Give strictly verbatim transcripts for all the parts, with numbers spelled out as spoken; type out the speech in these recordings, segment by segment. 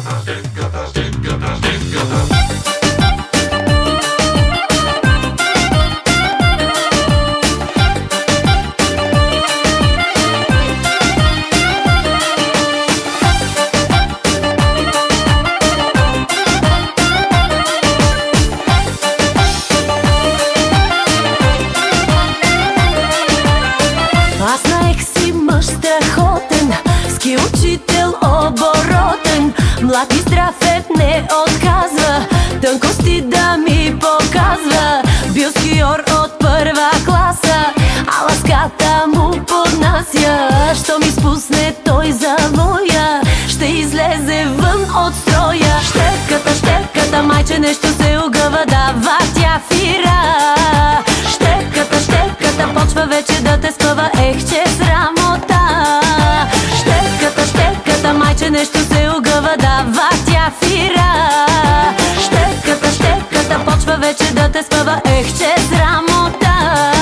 Аз наех си мъж страхотен, ски учител оборотен, млад и здрав е, не отказва, тънкости да ми показва. Бил скиор от първа класа, а ласката му поднася. Що ми спусне той завоя, ще излезе вън от строя. Щеката, щеката, майче нещо се огъва, дава тя фира. Щеката, щеката, почва вече да те спъва, ех, че срамота. Щеката, щеката, майче нещо се огъва, дава тя фира. Щеката, щеката, почва вече да те спъва, ех, че срамота.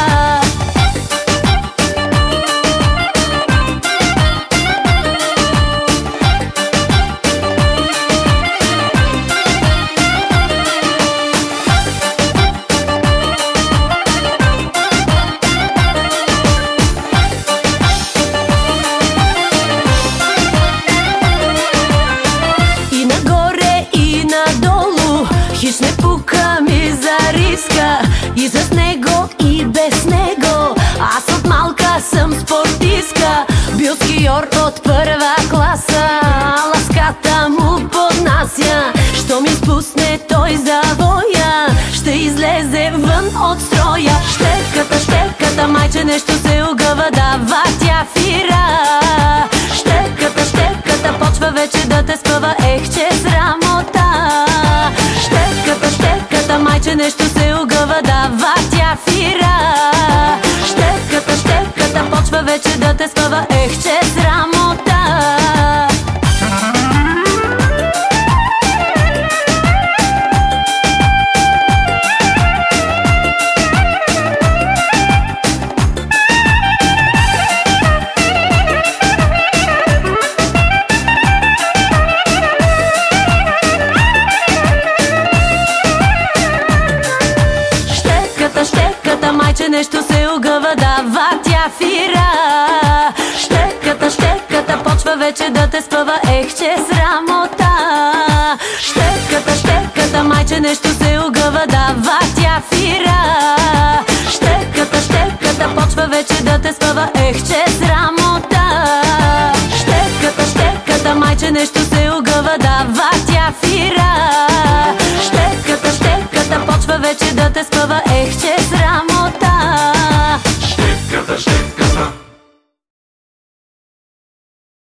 Хищ не пука ми за риска, и с него, и без него. Аз от малка съм спортистка, бил скиор от първа класа, ласката му поднася. Що ми спусне той завоя, ще излезе вън от строя. Щеката, щеката, майче нещо се огъва, дава тя фира. Щеката, щеката, почва вече да те спъва, ех, че срамота. Щеката, щеката, майче нещо се огъва, дава тя фира. Щеката, щеката, почва вече да те спъва, ех, че срамота. Щеката, майче нещо се огъва, дава тя фира. Щеката, щеката, почва вече да те спъва, ех, че срамота. Щеката, щеката, майче нещо се огъва, дава тя фира. Щеката, щеката, почва вече да те спъва, ех, че срамота. Щеката, щеката, майче нещо се огъва, дава тя фира. Щеката, щеката, почва вече да те спъва, ех, че срамота. Щеката, щеката.